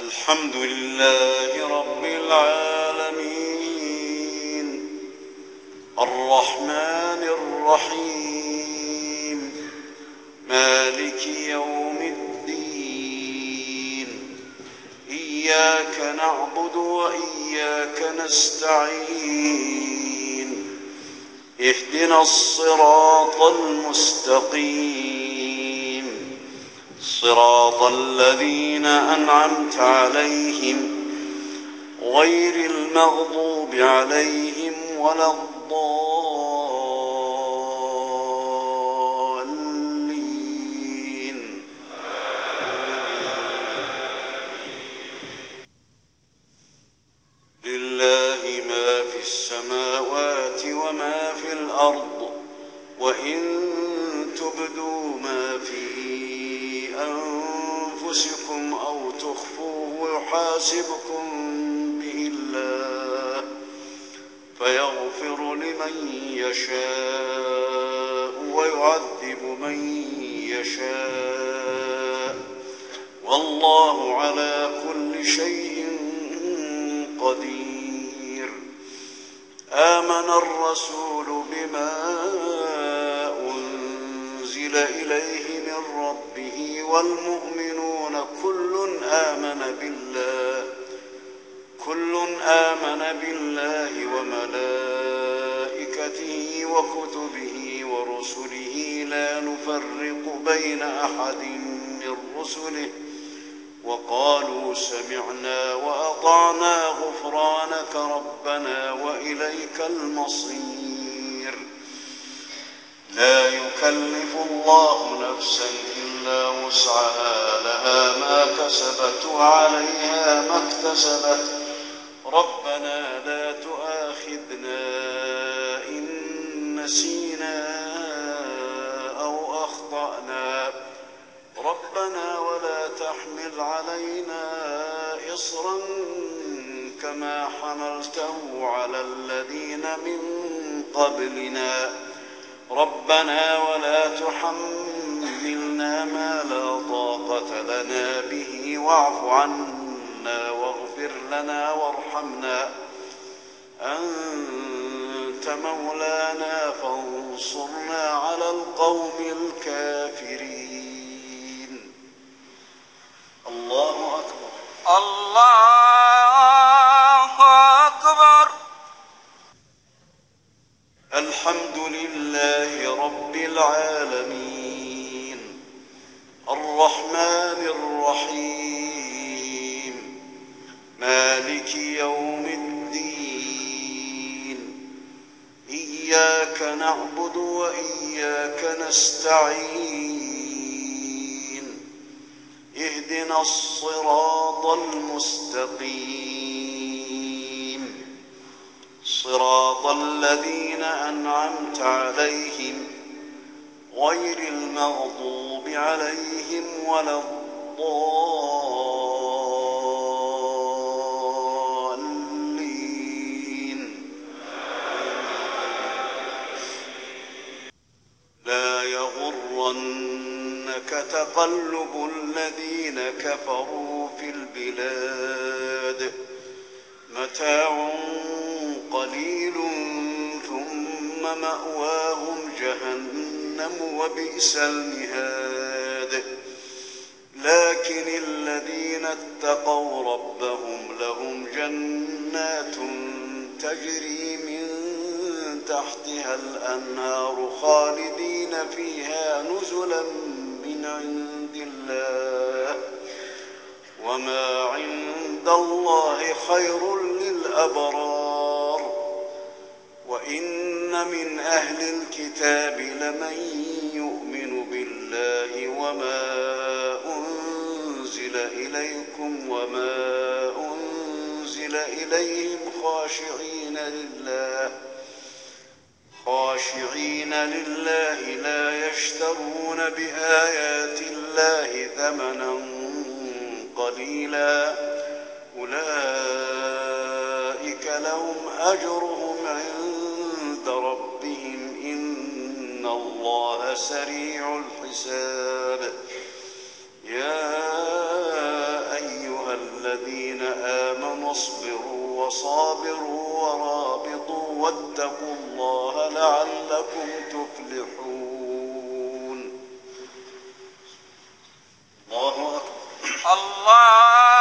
الحمد لله رب العالمين الرحمن الرحيم مالك يوم الدين إياك نعبد وإياك نستعين اهدنا الصراط المستقيم صراط الذين أنعمت عليهم غير المغضوب عليهم ولا الضالين. لله ما في السماوات وما في الأرض وإن تبدوا ما في أنفسكم أو تخفوه يحاسبكم به الله فيغفر لمن يشاء ويعذب من يشاء والله على كل شيء قدير. آمن الرسول بما أنزل إليه من ربه والمؤمنون كل آمن بالله وملائكته وكتبه ورسله لا نفرق بين أحد من رسله وقالوا سمعنا وأطعنا غفرانك ربنا وإليك المصير. لا يكلف الله نفسا إلا وسعها لها ما كسبت وعليها ما اكتسبت ربنا لا تؤاخذنا إن نسينا أو أخطأنا ربنا ولا تحمل علينا إصرا كما حملته على الذين من قبلنا ربنا ولا تحملنا ما لا طاقة لنا به واعف عنا واغفر لنا وارحمنا أنت مولانا فانصرنا على القوم الكافرين. الله أكبر. الله أكبر. الحمد لله رب العالمين الرحمن الرحيم مالك يوم الدين إياك نعبد وإياك نستعين اهدنا الصراط المستقيم صراط الذين أنعمت عليهم غير المغضوب عليهم ولا الضالين. لا يغرنك تقلب الذين كفروا في البلاد متاع قليل ثم مأواهم جهنم وبئس المهاد. لكن الذين اتقوا ربهم لهم جنات تجري من تحتها الأنهار خالدين فيها نزلا من عند الله وما عند الله خير للأبرار. وإن من أهل الكتاب لمن يؤمن بالله وما أنزل إليكم وما أنزل إليهم خاشعين لله لا يشترون بآيات الله ثمنا قليلا أولئك لهم أجرهم عند ربهم إن الله سريع الحساب. يا أيها الذين فاصبروا وصابروا ورابطوا واتقوا الله لعلكم تفلحون. الله أكبر. الله